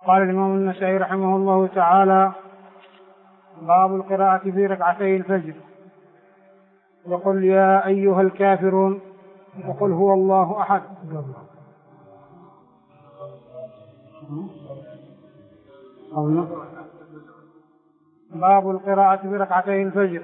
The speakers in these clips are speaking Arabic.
قال الإمام النسائي رحمه الله تعالى: باب القراءة في ركعتي الفجر. وقل يا أيها الكافرون وقل هو الله أحد. باب القراءة في ركعتي الفجر.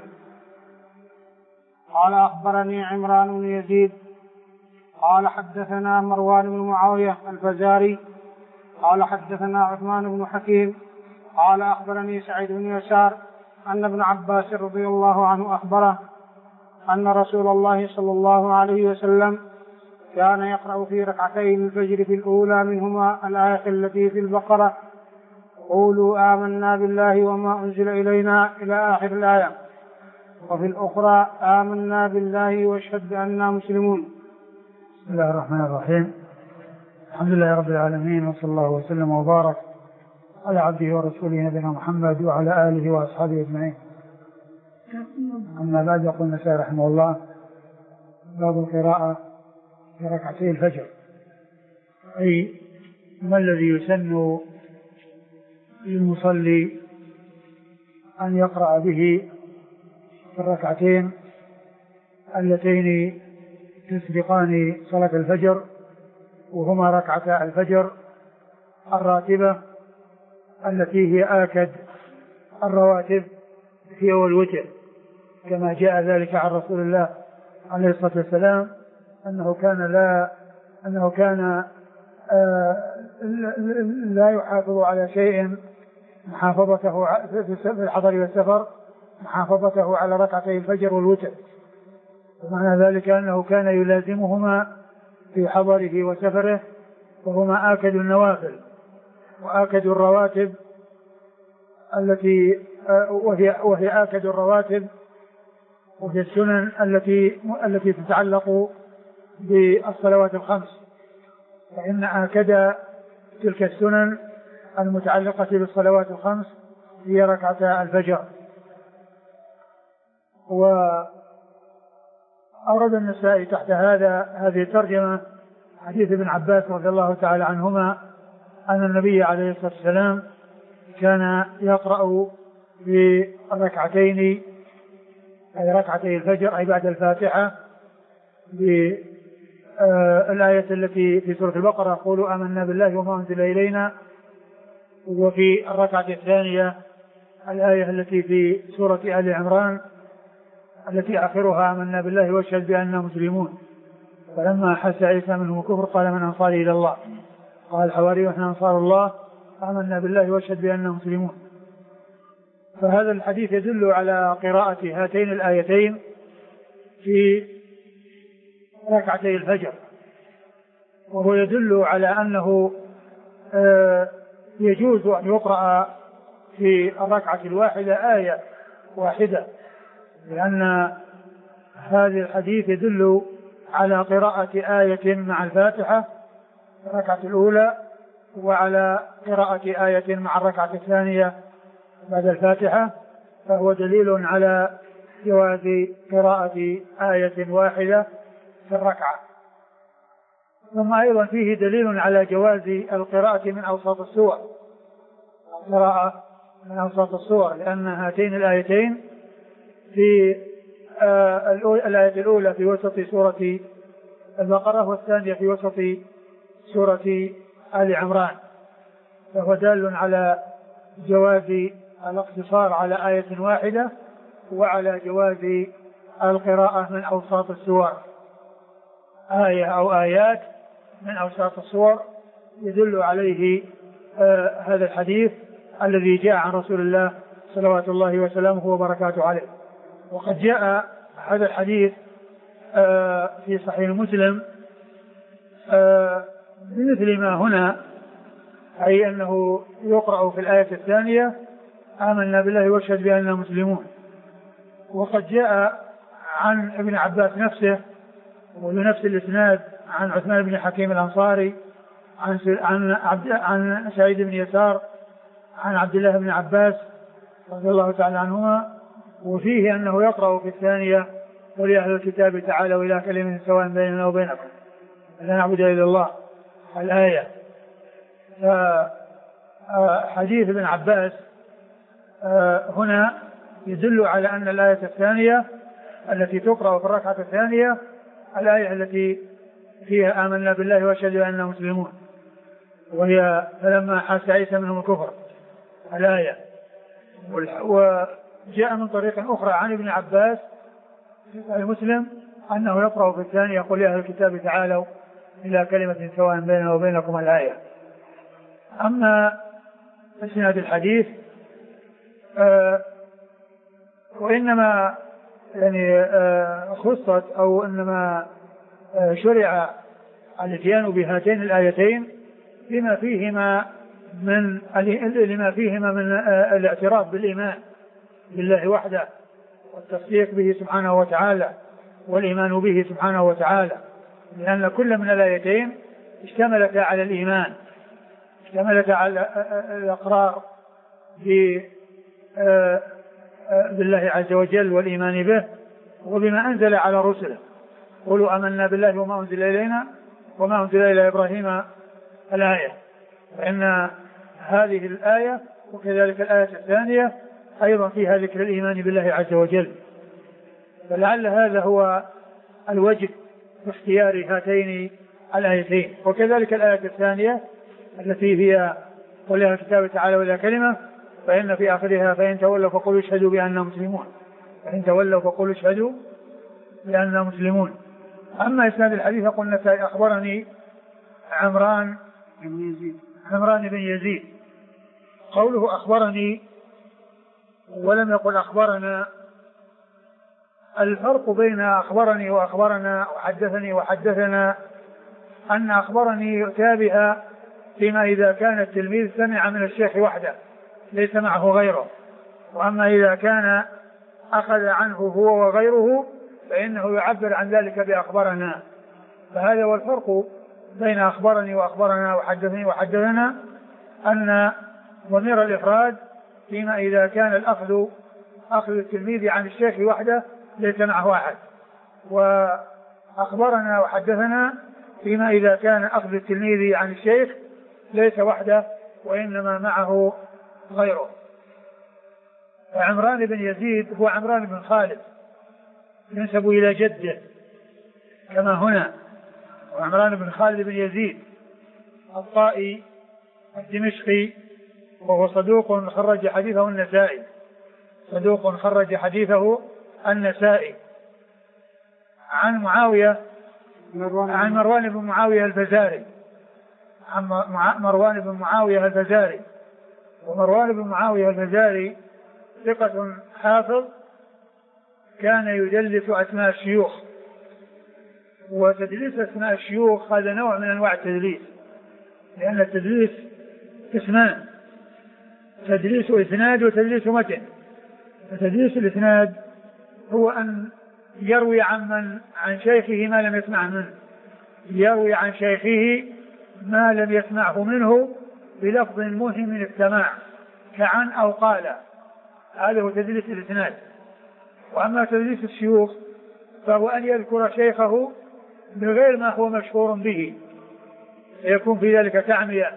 قال أخبرني عمران بن يزيد قال حدثنا مروان بن معاوية الفزاري قال حدثنا عثمان بن حكيم قال أخبرني سعيد بن يسار أن ابن عباس رضي الله عنه أخبره أن رسول الله صلى الله عليه وسلم كان يقرأ في ركعتي الفجر في الأولى منهما الآية التي في البقرة: قولوا آمنا بالله وما أنزل إلينا إلى آخر الآية، وفي الأخرى آمنا بالله واشهد بأننا مسلمون. بسم الله الرحمن الرحيم. الحمد لله رب العالمين، وصلى الله وسلم وبارك على عبده ورسوله نبينا محمد وعلى آله وأصحابه أجمعين. أما بعد، يقول النسائي رحمه الله: باب القراءة في ركعتي الفجر، أي ما الذي يسن للمصلي أن يقرأ به في الركعتين اللتين تسبقان صلاة الفجر، وهما ركعتا الفجر الراتبة التي هي آكد الرواتب هي والوتر، كما جاء ذلك عن رسول الله عليه الصلاة والسلام أنه كان لا يحافظ على شيء محافظته في الحضر والسفر، محافظته على ركعتي الفجر والوتر، ومعنى ذلك أنه كان يلازمهما في حضره وسفره، وهما آكد النوافل وآكد الرواتب وهي آكد الرواتب، وهي السنن التي تتعلق بالصلوات الخمس، فإن آكد تلك السنن المتعلقة بالصلوات الخمس هي ركعتا الفجر. وأورد النسائي تحت هذه الترجمة حديث ابن عباس رضي الله تعالى عنهما أن النبي عليه الصلاة والسلام كان يقرأ في الركعتين، أي ركعتي الفجر، أي بعد الفاتحة، بالآية التي في سورة البقرة: قولوا آمنا بالله وما أنزل إلينا، وفي الركعة الثانية الآية التي في سورة آل عمران التي آخرها: آمنا بالله واشهد بأننا مسلمون. فلما أحس عيسى منهم الكفر قال: من أنصاري إلى الله؟ قال الحواري: نحن أنصار الله، آمنا بالله واشهد بأننا مسلمون. فهذا الحديث يدل على قراءة هاتين الآيتين في ركعتي الفجر، وهو يدل على أنه يجوز أن يقرأ في الركعة الواحدة آية واحدة، لأن هذا الحديث يدل على قراءة آية مع الفاتحة في الركعة الأولى، وعلى قراءة آية مع الركعة الثانية بعد الفاتحة، فهو دليل على جواز قراءة آية واحدة في الركعة. ثم أيضا فيه دليل على جواز القراءة من أوساط السور، القراءة من أوساط السور، لأن هاتين الآيتين في الآية الأولى في وسط سورة البقرة، والثانية في وسط سورة آل عمران، فهو دال على جواز الاقتصار على آية واحدة، وعلى جواز القراءة من أوساط السور، آية أو آيات من أوساط السور، يدل عليه هذا الحديث الذي جاء عن رسول الله صلوات الله وسلامه وبركاته عليه. وقد جاء هذا الحديث في صحيح مسلم بمثل ما هنا، أي أنه يقرأ في الآية الثانية: آمنا بالله واشهد بأننا مسلمون. وقد جاء عن ابن عباس نفسه ولنفس الإسناد عن عثمان بن حكيم الأنصاري عن سعيد بن يسار عن عبد الله بن عباس رضي الله تعالى عنهما، وفيه أنه يقرأ في الثانية: قل يا أهل الكتاب تعالوا إلى كلمة سواء بيننا وبينكم لا نعبد إلا الله، الآية. حديث ابن عباس هنا يدل على أن الآية الثانية التي تقرأ في الركعة الثانية الآية التي فيها آمنا بالله واشهد أننا مسلمون، وهي فلما حس عيسى منهم الكفر الآية. وجاء من طريق أخرى عن ابن عباس في صحيح مسلم أنه يقرأ في الثانية يقول يا أهل الكتاب تعالوا إلى كلمة سواء بيننا وبينكم الآية. أما إسناد الحديث وإنما يعني خصت أو إنما شرع الاتيان بهاتين الآيتين لما فيهما من الاعتراف بالإيمان بالله وحده والتصديق به سبحانه وتعالى والإيمان به سبحانه وتعالى، لأن كل من الآيتين اشتملت على الإيمان، اشتملت على الإقرار بالله عز وجل والإيمان به وبما أنزل على رسله. قولوا آمنا بالله وما أنزل إلينا وما أنزل إلى إبراهيم الآية. فإن هذه الآية وكذلك الآية الثانية أيضا فيها ذكر الإيمان بالله عز وجل، فلعل هذا هو الوجه في اختيار هاتين الآيتين. وكذلك الآية الثانية التي هي قل يا الكتاب تعالوا إلى كلمة فإن في آخرها فإن تولوا فقولوا اشهدوا بأننا مسلمون، فإن تولوا فقولوا اشهدوا بأننا مسلمون. أما إسناد الحديث قلنا أخبرني عمران بن يزيد. قوله أخبرني ولم يقل أخبرنا، الفرق بين أخبرني وأخبرنا وحدثني وحدثنا أن أخبرني يؤتى بها فيما إذا كان التلميذ سمع من الشيخ وحده ليس معه غيره، وأما إذا كان أخذ عنه هو وغيره فإنه يعبر عن ذلك بأخبرنا. فهذا هو الفرق بين أخبرني وأخبرنا وحدثني وحدثنا، أن ضمير الإفراد فيما إذا كان أخذ التلميذ عن الشيخ وحده ليس معه أحد، وأخبرنا وحدثنا فيما إذا كان أخذ التلميذ عن الشيخ ليس وحده وإنما معه غيره. فعمران بن يزيد هو عمران بن خالد ينسب إلى جده كما هنا، وعمران بن خالد بن يزيد الطائي الدمشقي، وهو صدوق خرج حديثه النسائي، صدوق خرج حديثه النسائي. عن مروان بن معاوية الفزاري، مروان بن معاوية الفزاري. ومروان بن معاوية الفزاري ثقة حافظ كان يدلس أسماء الشيوخ، وتدليس أسماء الشيوخ هذا نوع من أنواع التدليس، لأن التدليس قسمان، تدليس إسناد وتدليس متن. فتدليس الإسناد هو أن يروي عن شيخه ما لم يسمع منه، يروي عن شيخه ما لم يسمعه منه بلفظ مهم من السماع كعن أو قال، هذا هو تدليس الإسناد. وأما تدليس الشيوخ فهو أن يذكر شيخه بغير ما هو مشهور به، يكون في ذلك تعمية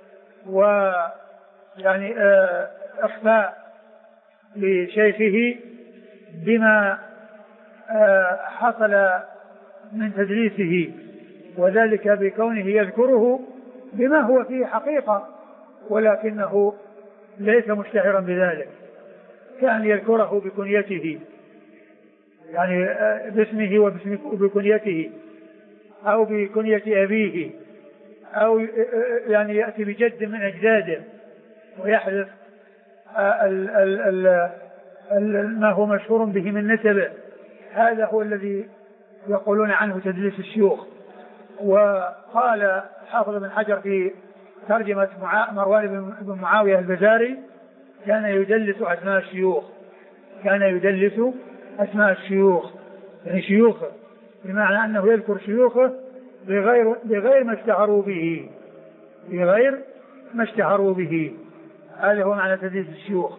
ويعني إخفاء لشيخه بما حصل من تدليسه، وذلك بكونه يذكره بما هو فيه حقيقة ولكنه ليس مشتهرا بذلك، كان يذكره بكنيته، يعني باسمه وبكنيته أو بكنية أبيه، أو يعني يأتي بجد من أجداده ويحذف ما هو مشهور به من نسبه. هذا هو الذي يقولون عنه تدليس الشيوخ. وقال حافظ بن حجر في ترجمة مروان بن معاوية الفزاري كان يدلس أسماء الشيوخ، كان يدلس أسماء الشيوخ، يعني شيوخه، بمعنى أنه يذكر شيوخه بغير ما اشتهروا به، بغير ما اشتهروا به. هذا هو معنى تدليس الشيوخ.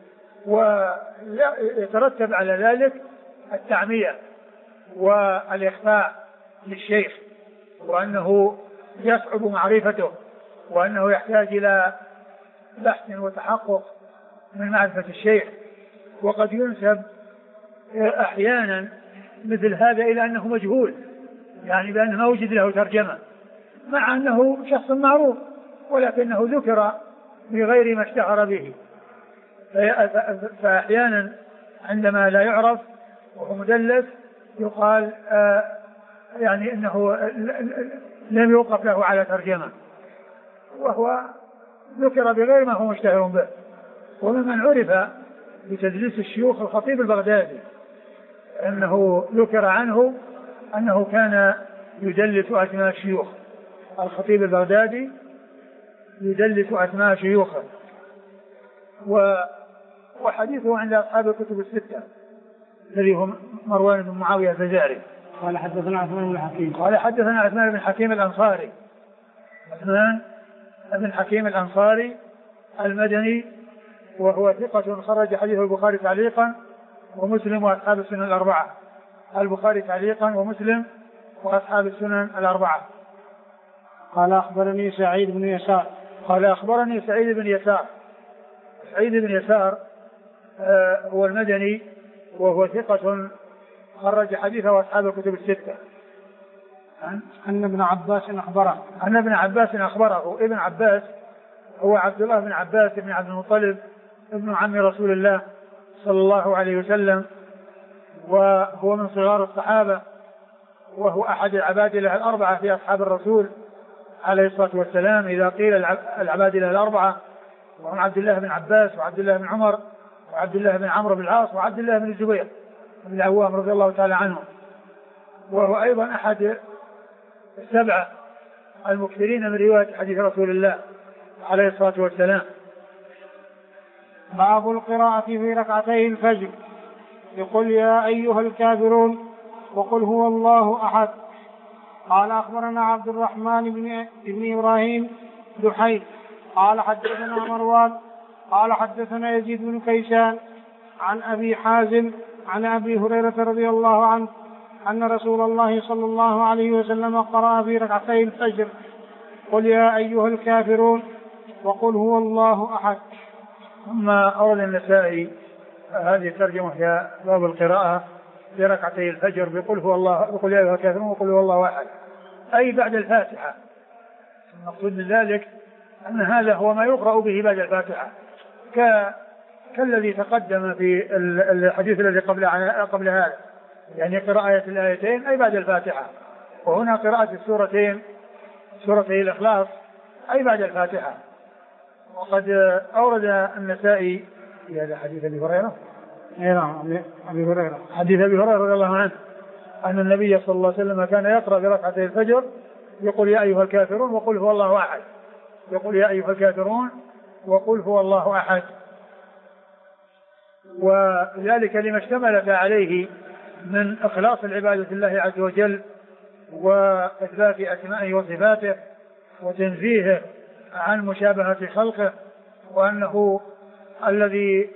ويترتب على ذلك التعمية والإخفاء للشيخ، وأنه يصعب معرفته، وأنه يحتاج إلى بحث وتحقق من معرفة الشيخ. وقد ينسب أحيانا مثل هذا إلى أنه مجهول، يعني بأنه ما وجد له ترجمة، مع أنه شخص معروف ولكنه ذكر بغير ما اشتهر به. فأحيانا عندما لا يعرف وهو مدلس يقال يعني أنه لم يوقف له على ترجمة، وهو ذكر بغير ما هو مشتهر به. وممن عرف بتدليس الشيوخ الخطيب البغدادي، أنه ذكر عنه أنه كان يدلس أسماء الشيوخ. الخطيب البغدادي يدلس أسماء شيوخه. وحديثه عند أصحاب الكتب الستة الذي هم مروان بن معاوية الفزاري. قال حدثنا عثمان بن حكيم. قال حدثنا عثمان بن حكيم الأنصاري. عثمان بن حكيم الأنصاري المدني، وهو ثقة خرج حديث البخاري تعليقا ومسلم وأصحاب السنن الأربعة. البخاري تعليقا ومسلم وأصحاب السنن الأربعة. قال أخبرني سعيد بن يسار. قال أخبرني سعيد بن يسار. سعيد بن يسار هو المدني، وهو ثقة خرج حديثه أصحاب الكتب الستة. أن ابن عباس أخبره. أن ابن عباس أخبره. ابن عباس هو عبد الله بن عباس بن عبد المطلب ابن عم رسول الله صلى الله عليه وسلم، وهو من صغار الصحابة، وهو أحد العبادلة الأربعة في أصحاب الرسول عليه الصلاة والسلام. إذا قيل العبادلة الأربعة وهم عبد الله بن عباس وعبد الله بن عمر وعبد الله بن عمرو بن العاص وعبد الله بن الزبير بن العوام رضي الله تعالى عنهم. وهو أيضا أحد السبعة المكثرين من رواية حديث رسول الله عليه الصلاة والسلام. باب القراءة في ركعتي الفجر يقول يا أيها الكافرون وقل هو الله أحد. قال أخبرنا عبد الرحمن بن إبراهيم دحيل قال حدثنا مروان قال حدثنا يزيد بن كيسان عن أبي حازم عن أبي هريرة رضي الله عنه أن رسول الله صلى الله عليه وسلم قرأ في ركعتي الفجر قل يا أيها الكافرون وقل هو الله أحد. ثم أورد النسائي هذه الترجمة هي باب القراءة في ركعتي الفجر بقل هو الله، بقل يا أيها الكافرون وقل هو الله أحد، أي بعد الفاتحة. المقصود من ذلك أن هذا هو ما يقرأ به بعد الفاتحة، كالذي تقدم في الحديث الذي قبل هذا، يعني قراءة الآيتين أي بعد الفاتحة. وهنا قراءة السورتين سورتي الإخلاص أي بعد الفاتحة. وقد أورد النسائي في هذا حديث أبي هريرة. حديث أبي هريرة رضي الله عنه أن النبي صلى الله عليه وسلم كان يقرأ بركعتي الفجر يقول يا أيها الكافرون وقل هو الله أحد، يقول يا أيها الكافرون وقل هو الله أحد. وذلك لما اشتملت عليه من إخلاص العبادة لله عز وجل وإثبات أسمائه وصفاته وتنزيهه عن مشابهة خلقه، وأنه الذي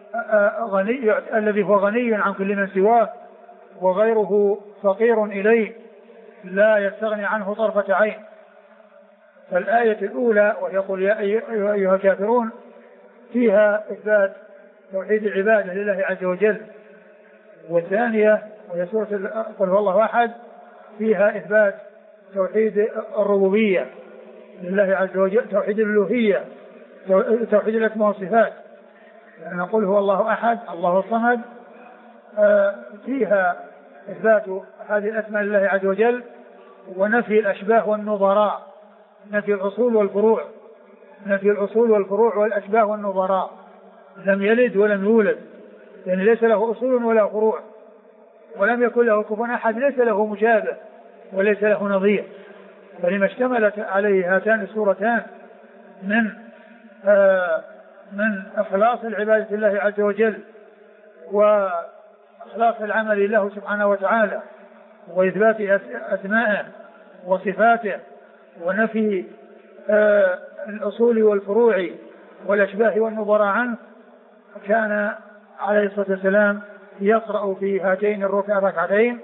هو غني عن كل من سواه وغيره فقير إليه لا يستغني عنه طرفة عين. فالآية الأولى ويقول يا أيها الكافرون فيها إثبات توحيد العبادة لله عز وجل، والثانية وهي سورة قل هو الله أحد فيها إثبات توحيد الربوبية لله عز وجل، توحيد الألوهية، توحيد الأسماء والصفات. نقول هو الله أحد الله الصمد فيها إثبات هذه الأسماء لله عز وجل ونفي الأشباه والنظراء، نفي الأصول والفروع، نفي الأصول والفروع والأشباه والنظراء. لم يلد ولم يولد، يعني ليس له أصول ولا فروع، ولم يكن له كفوا أحد، ليس له مشابه وليس له نظير. فلما اشتملت عليه هاتان السورتان من إخلاص العبادة لله عز وجل وإخلاص العمل له سبحانه وتعالى وإثبات أسمائه وصفاته ونفي الأصول والفروع والأشباه والنظراء عنه، كان عليه الصلاة والسلام يقرأ في هاتين الركعتين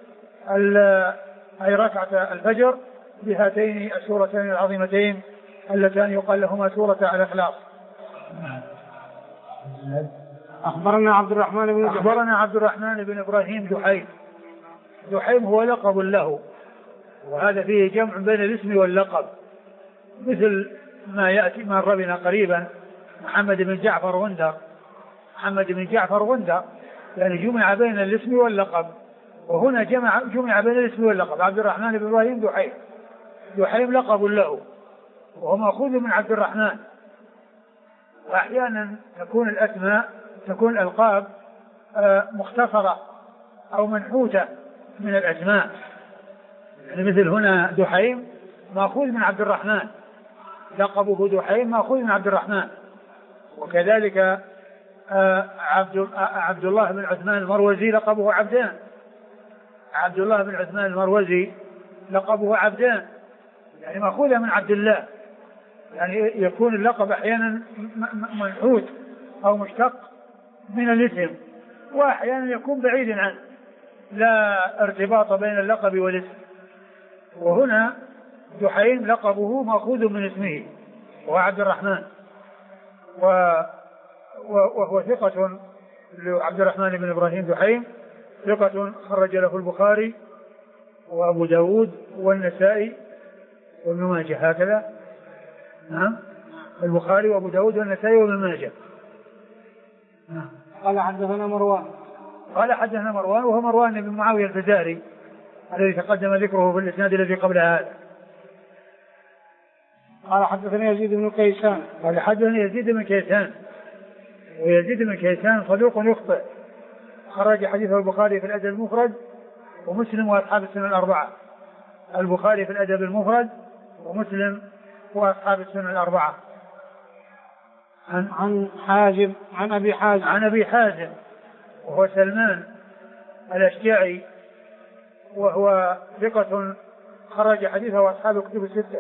أي ركعة الفجر بهاتين السورتين العظيمتين اللتان يقال لهما سورة الإخلاص أخبرنا عبد الرحمن بن إبراهيم دحيم هو لقب له، وهذا فيه جمع بين الاسم واللقب، مثل ما يأتي مر بنا قريبا محمد بن جعفر غندر، يعني جمع بين الاسم واللقب، وهنا جمع بين الاسم واللقب. عبد الرحمن بن إبراهيم دحيم لقب له، وهو مأخوذ من عبد الرحمن. وأحيانا تكون الألقاب مختصرة أو منحوتة من الأسماء، يعني مثل هنا دحيم مأخوذ من عبد الرحمن، لقبه دحيم مأخوذ من عبد الرحمن. وكذلك عبد الله بن عثمان المروزي لقبه عبدان، يعني مأخوذة من عبد الله، يعني يكون اللقب أحيانا منحوت أو مشتق من الاسم، وأحيانا يكون بعيدا عنه، لا ارتباط بين اللقب والاسم. وهنا دحيم لقبه مأخوذ من اسمه وهو عبد الرحمن، وهو ثقة. عبد الرحمن بن إبراهيم دحيم ثقة خرج له البخاري وأبو داود والنسائي وابن ماجه، هكذا. نعم، البخاري وأبو داود والنسائي وابن ماجه. قال حدثنا مروان وهو مروان بن معاوية الفزاري الذي تقدم ذكره في الإسناد الذي قبل هذا. قال حدثنا يزيد بن كيسان ويزيد بن كيسان صدوق يخطئ، خرج حديثه البخاري في الأدب المفرد ومسلم وأصحاب السنن الأربعة. البخاري في الأدب المفرد ومسلم وأصحاب السنن الأربعة. عن أبي حازم وهو سلمان الأشجعي، وهو ثقة خرج حديثه وأصحاب الكتب الستة،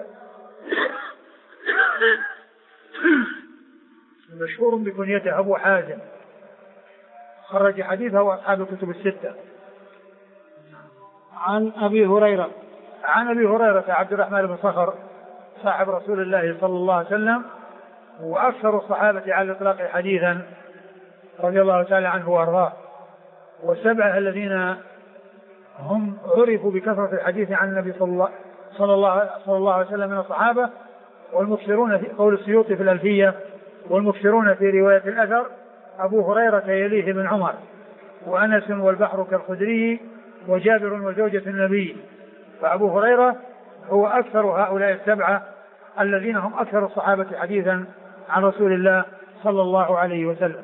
مشهور بكنيته أبو حازم، خرج حديثه وأصحاب الكتب الستة. عن أبي هريرة عبد الرحمن بن صخر صاحب رسول الله صلى الله عليه وسلم، وأكثر الصحابة على الإطلاق حديثا رضي الله تعالى عنه وأرضاه، والسبعة الذين هم عرفوا بكثرة الحديث عن النبي صلى الله عليه وسلم من الصحابة، والمكثرون في قول السيوطي في الألفية، والمكثرون في رواية الأثر أبو هريرة يليه بن عمر، وأنس والبحر كالخدري، وجابر وزوجة النبي. فأبو هريرة هو أكثر هؤلاء السبعة الذين هم أكثر الصحابة حديثا عن رسول الله صلى الله عليه وسلم.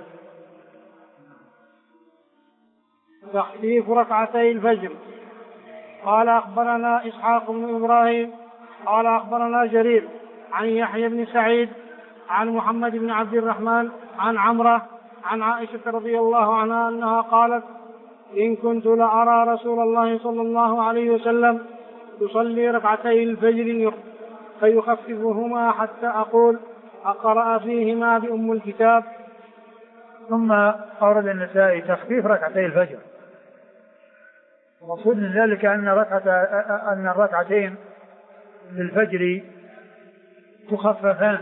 تخفيف ركعتي الفجر. قال أخبرنا إسحاق بن إبراهيم قال أخبرنا جرير عن يحيى بن سعيد عن محمد بن عبد الرحمن عن عمرة عن عائشة رضي الله عنها أنها قالت: إن كنت لأرى رسول الله صلى الله عليه وسلم يصلي ركعتي الفجر فيخففهما حتى أقول: أقرأ فيهما بأم الكتاب. ثم أورد النسائي تخفيف ركعتي الفجر. المقصود من ذلك أن الركعتين للفجر تخففان،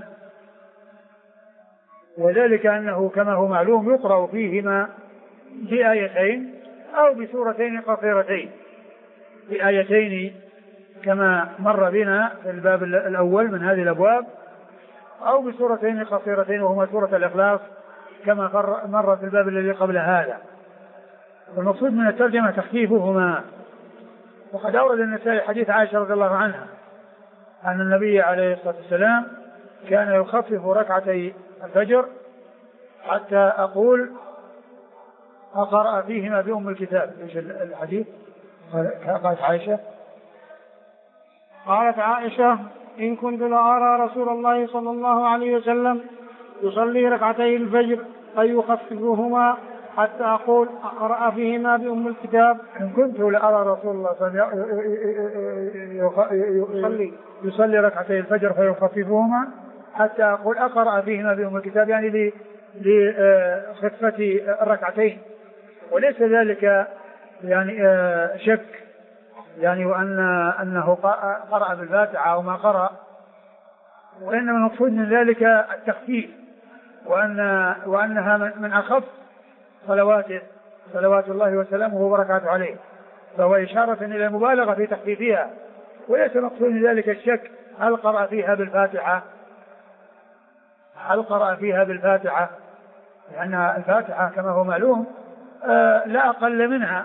وذلك أنه كما هو معلوم يقرأ فيهما بآيتين أو بسورتين قصيرتين، بآيتين كما مر بنا في الباب الأول من هذه الأبواب، أو بسورتين قصيرتين وهما سورة الإخلاص كما مر في الباب الذي قبل هذا. والمقصود من الترجمة تخفيفهما. وقد أورد النسائي حديث عائشة رضي الله عنها أن النبي عليه الصلاة والسلام كان يخفف ركعتي الفجر حتى أقول: أقرأ فيهما بأم الكتاب. إيش الحديث؟ قالت عائشة: إن كنت لأرى رسول الله صلى الله عليه وسلم يصلي ركعتي الفجر فيخففهما حتى أقول: أقرأ فيهما بأم الكتاب. إن كنت لأرى رسول الله صلى الله عليه وسلم يصلي ركعتي الفجر فيخففهما حتى أقول: أقرأ فيهما بأم الكتاب، يعني لخفة الركعتين، وليس ذلك يعني شك، يعني أنه قرأ بالفاتحة أو ما قرأ، وإنما المقصود من ذلك التخفيف، وأنها من أخف صلواته صلوات الله وسلامه وبركاته عليه، فهو إشارة إلى المبالغة في تخفيفها، وليس مقصود من ذلك الشك هل قرأ فيها بالفاتحة، لأن الفاتحة كما هو معلوم لا أقل منها،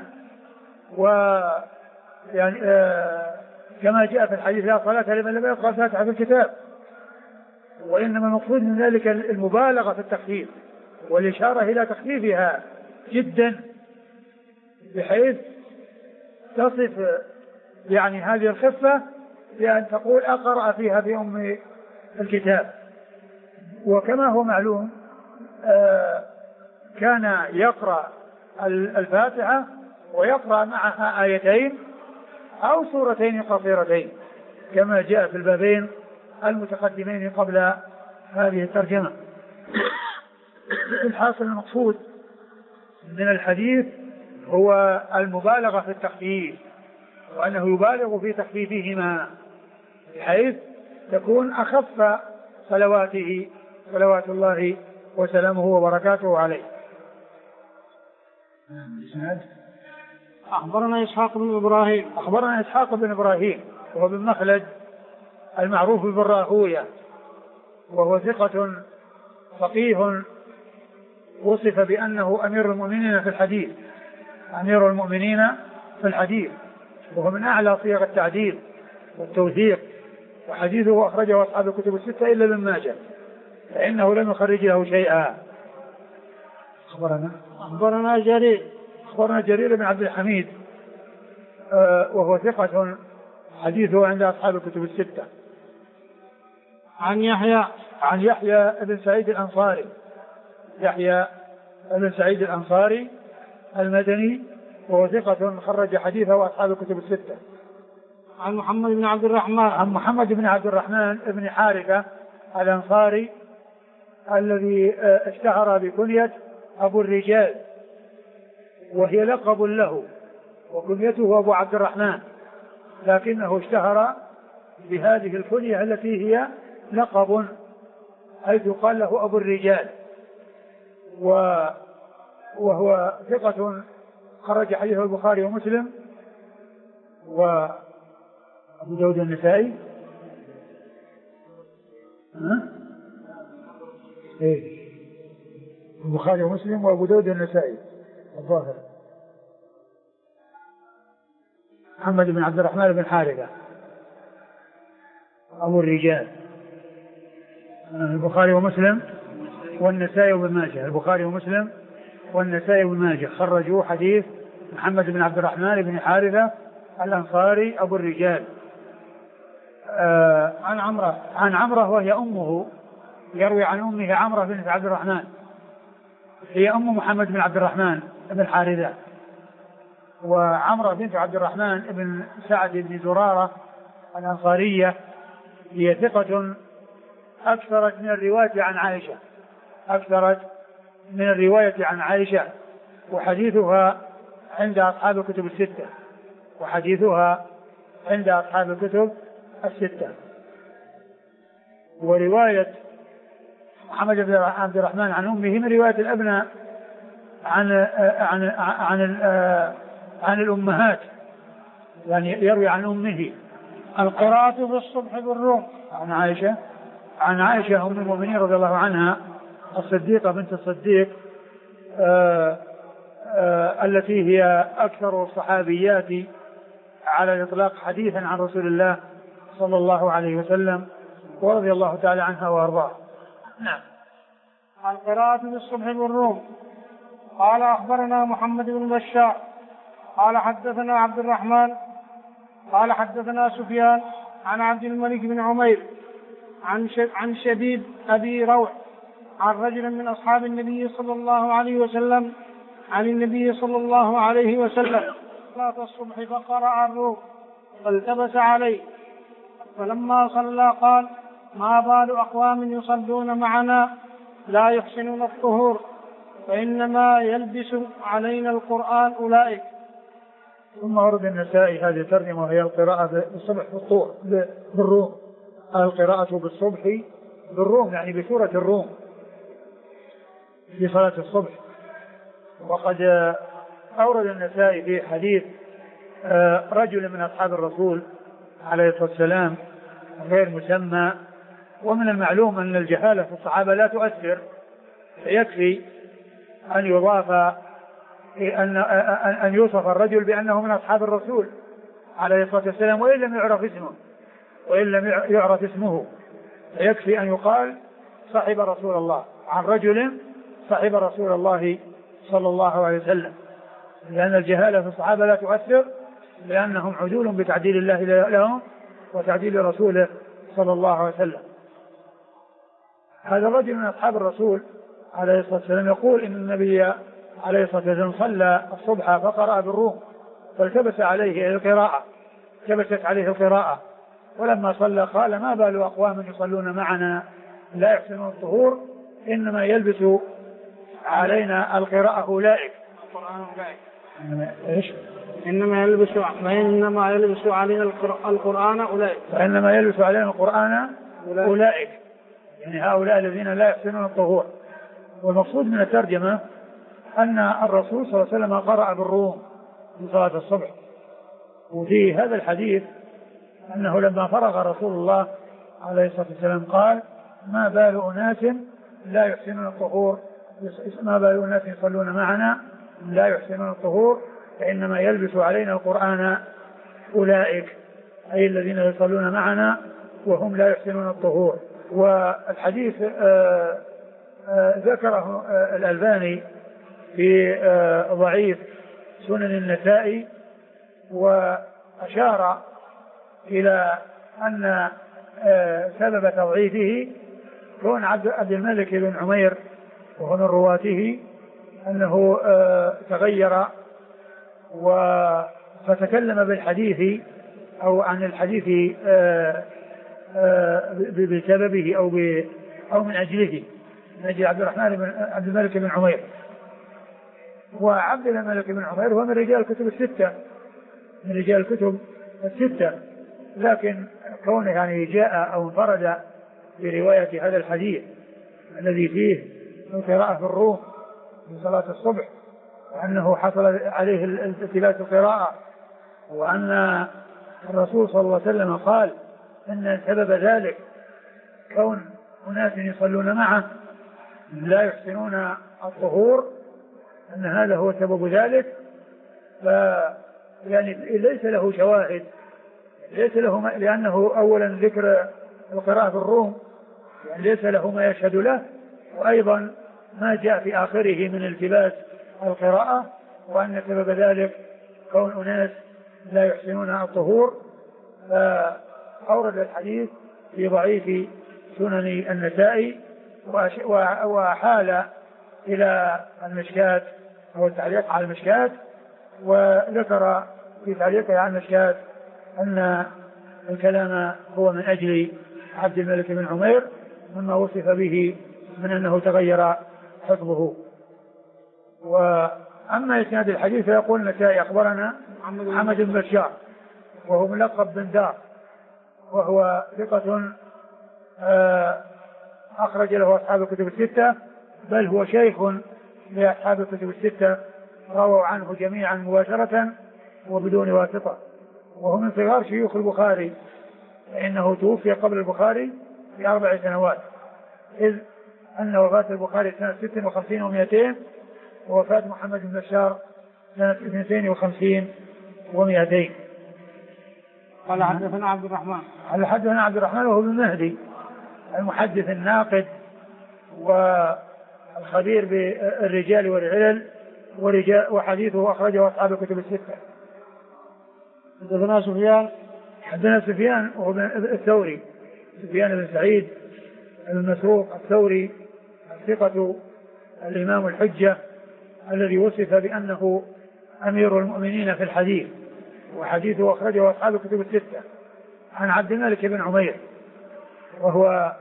يعني كما جاء في الحديث لا صلاة لمن لم يقرأ الفاتحة في الكتاب، وإنما المقصود من ذلك المبالغة في التخفيف والإشارة إلى تخفيفها جدا، بحيث تصف يعني هذه الخفة بأن تقول أقرأ فيها بأم الكتاب. وكما هو معلوم كان يقرأ الفاتحة ويقرأ معها آيتين أو سورتين قصيرتين كما جاء في البابين المتقدمين قبل هذه الترجمة. الحاصل المقصود من الحديث هو المبالغة في التخفيف، وأنه يبالغ في تخفيفهما بحيث تكون أخف صلواته صلوات الله وسلامه وبركاته عليه. أخبرنا إسحاق بن إبراهيم وهو بن مخلد المعروف بالراهوية، وهو ثقة فقيه وصف بأنه أمير المؤمنين في الحديث، وهو من أعلى صيغ التعديل والتوثيق، وحديثه أخرجه أصحاب الكتب الستة إلا ابن ماجه، فإنه لم يخرج له شيئا. أخبرنا جرير بن عبد الحميد وهو ثقة حديثه عند أصحاب الكتب الستة. عن يحيى بن سعيد الأنصاري المدني، وهو ثقة خرج حديثه أصحاب الكتب الستة. عن محمد بن عبد الرحمن بن حارثة الأنصاري الذي اشتهر بكنية أبو الرجال، وهي لقب له، وكنيته أبو عبد الرحمن، لكنه اشتهر بهذه الكنية التي هي لقب، حيث قال له أبو الرجال، وهو ثقة خرج حديثه البخاري ومسلم وأبو داود النسائي. البخاري ومسلم وأبو داود النسائي الظاهر. محمد بن عبد الرحمن بن حارثة أبو الرجال، البخاري ومسلم والنسائي وابن ماجه. البخاري ومسلم والنسائي وابن ماجه خرجوا حديث محمد بن عبد الرحمن بن حارثة الأنصاري أبو الرجال. عن عمرة وهي أمه، يروي عن أمه عمرة بنت عبد الرحمن، هي أم محمد بن عبد الرحمن بن حارثة. وعمرة بنت عبد الرحمن بن سعد بن زرارة الأنصارية هي ثقة أكثرت من الرواية عن عائشة، وحديثها عند أصحاب الكتب الستة. ورواية محمد بن عبد الرحمن عن أمه من رواية الأبناء عن الأمهات، يعني يروي عن أمه. القراءة بالصبح بالروم. عن عائشة أم المؤمنين رضي الله عنها الصديقة بنت الصديق التي هي أكثر الصحابيات على الإطلاق حديثا عن رسول الله صلى الله عليه وسلم، ورضي الله تعالى عنها وأرضاه. نعم. القراءة بالصبح بالروم. قال أخبرنا محمد بن بشار قال حدثنا عبد الرحمن قال حدثنا سفيان عن عبد الملك بن عمير عن شبيب أبي روح عن رجل من أصحاب النبي صلى الله عليه وسلم عن النبي صلى الله عليه وسلم صلاة الصبح فقرأ الروم فالتبس عليه، فلما صلى قال: ما بال أقوام يصلون معنا لا يحسنون الطهور، فإنما يلبس علينا القرآن أولئك. ثم ورد النسائي هذه الترجمة وهي القراءة بالصبح بالروم. القراءة بالصبح بالروم يعني بسورة الروم، في صلاة الصبح. وقد أورد النسائي في حديث رجل من أصحاب الرسول عليه الصلاة والسلام غير مسمى، ومن المعلوم أن الجهالة في الصحابة لا تؤثر، يكفي أن يضاف أن يوصف الرجل بأنه من أصحاب الرسول عليه الصلاة والسلام وإن لم يعرف اسمه، يكفي أن يقال صاحب رسول الله عن رجل صاحب رسول الله صلى الله عليه وسلم، لأن الجهالة في الصحابة لا تؤثر، لأنهم عدول بتعديل الله لهم وتعديل رسوله صلى الله عليه وسلم. هذا الرجل من أصحاب الرسول عليه الصلاة والسلام يقول إن النبي عليه الصلاة والسلام صلى الصبح فقرأ بالروم فالتبس عليه القراءة، ولما صلى قال: ما بال أقوام يصلون معنا لا يحسنون الطهور، إنما يلبس علينا القراءة أولئك. إنما يلبس علينا القرآن أولئك. فإنما يلبس علينا القرآن أولئك، يعني هؤلاء الذين لا يحسنون الطهور. والمقصود من الترجمة أن الرسول صلى الله عليه وسلم قرأ بالروم في صلاة الصبح. وفي هذا الحديث أنه لما فرغ رسول الله عليه الصلاة والسلام قال: ما بال أناس لا يحسنون الطهور، ما بال أناس يصلون معنا لا يحسنون الطهور، فإنما يلبس علينا القرآن أولئك، أي الذين يصلون معنا وهم لا يحسنون الطهور. والحديث ذكره الألباني في ضعيف سنن النسائي، وأشار إلى أن سبب تضعيفه كون عبد الملك بن عمير وهو من رواته أنه تغير فتكلم بالحديث أو عن الحديث بسببه أو من أجله، من أجل عبد الملك بن عمير. وعبد الملك بن عمير هو من رجال الكتب الستة، لكن كونه يعني جاء أو انفرد برواية هذا الحديث الذي فيه القراءة في الروم في صلاة الصبح، وأنه حصل عليه التباس القراءة، وأن الرسول صلى الله عليه وسلم قال إن سبب ذلك كون أناس يصلون معه لا يحسنون الطهور، أن هذا هو سبب ذلك. يعني ليس له شواهد، ليس له، لأنه أولا ذكر القراءة في الروم يعني ليس له ما يشهد له، وأيضا ما جاء في آخره من التباس القراءة، وأن سبب ذلك كون أناس لا يحسنون الطهور. فأورد الحديث في ضعيف سنن النسائي، وحال إلى المشكاة أو التعليق على المشكاة، وذكر في تعليقه على المشكاة أن الكلام هو من أجل عبد الملك بن عمير مما وصف به من أنه تغير حفظه. وأما إسناد الحديث فيقول النسائي: أخبرنا محمد بن بشار وهو ملقب بن دار، وهو ثقة أخرج له أصحاب الكتب الستة، بل هو شيخ لأصحاب الكتب الستة، رووا عنه جميعا مباشرة وبدون واسطة، وهو من صغار شيوخ البخاري، فإنه توفي قبل البخاري ب4 سنوات، إذ أن وفاة البخاري سنة 56 و200، ووفاة محمد بن بشار سنة 52 و200. قال حدثنا عبد الرحمن وهو بن مهدي المحدث الناقد والخبير بالرجال والعلل، وحديثه أخرجه أصحاب الكتب الستة. حدثنا سفيان وهو الثوري، سفيان بن سعيد المسروق الثوري، الثقة الإمام الحجة الذي وصف بأنه أمير المؤمنين في الحديث، وحديثه أخرجه أصحاب الكتب الستة، عن عبد الملك بن عمير، وهو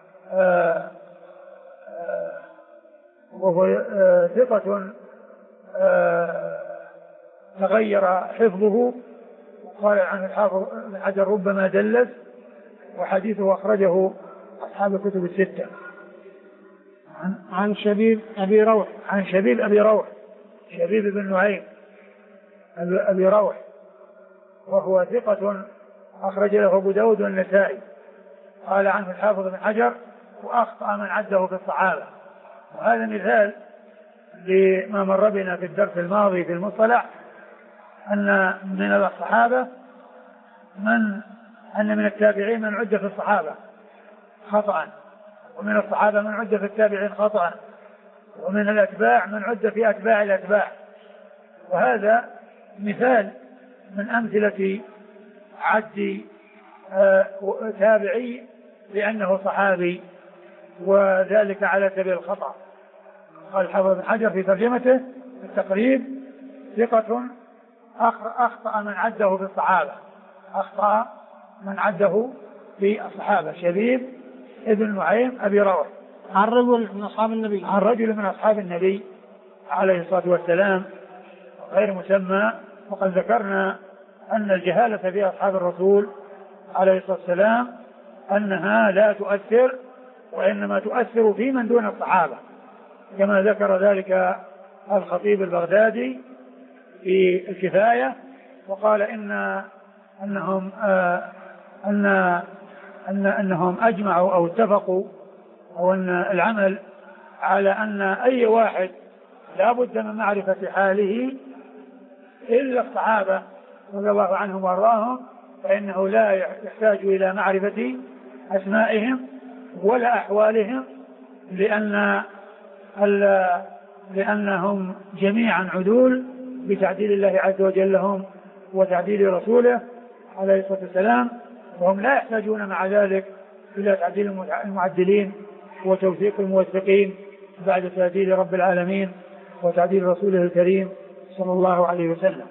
ثقة تغير حفظه، قال عن الحافظ بن حجر ربما دلس، وحديثه أخرجه أصحاب الكتب الستة. عن شبيب أبي روح. عن شبيب أبي روح، شبيب بن نعيم أبي روح، وهو ثقة أخرج له أبو داود والنسائي. قال عنه الحافظ بن حجر وأخطأ من عده في الصحابة. وهذا مثال لما مر بنا في الدرس الماضي في المصطلح، أن من الصحابة من التابعين من عد في الصحابة خطأ، ومن الصحابة من عد في التابعين خطأ، ومن الأتباع من عد في أتباع الأتباع. وهذا مثال من أمثلة عد تابعي لأنه صحابي، وذلك على سبيل الخطأ. قال الحافظ بن حجر في ترجمته التقريب ثقة أخطأ من عده في الصحابة، أخطأ من عده في الصحابة، شبيب ابن نعيم أبي روح، عن رجل من أصحاب النبي، عن رجل من أصحاب النبي عليه الصلاة والسلام غير مسمى. وقد ذكرنا أن الجهالة في أصحاب الرسول عليه الصلاة والسلام أنها لا تؤثر، وإنما تؤثر في من دون الصحابة، كما ذكر ذلك الخطيب البغدادي في الكفاية، وقال أنهم أجمعوا أو اتفقوا، أو أن العمل على أن أي واحد لا بد من معرفة حاله إلا الصحابة رضي الله عنهم وارضاهم، فإنه لا يحتاج إلى معرفة أسمائهم ولا أحوالهم، لأنهم جميعا عدول بتعديل الله عز وجل لهم وتعديل رسوله عليه الصلاة والسلام، وهم لا يحتاجون مع ذلك إلى تعديل المعدلين وتوثيق الموثقين بعد تعديل رب العالمين وتعديل رسوله الكريم صلى الله عليه وسلم.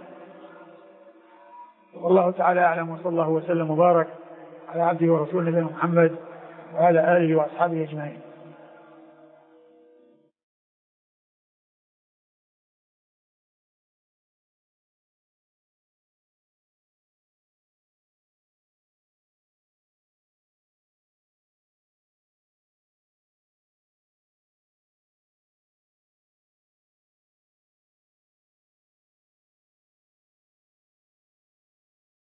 والله تعالى أعلم، وصلى الله وسلم وبارك على عبده ورسوله نبينا محمد وعلى آله وأصحابه أجمعين.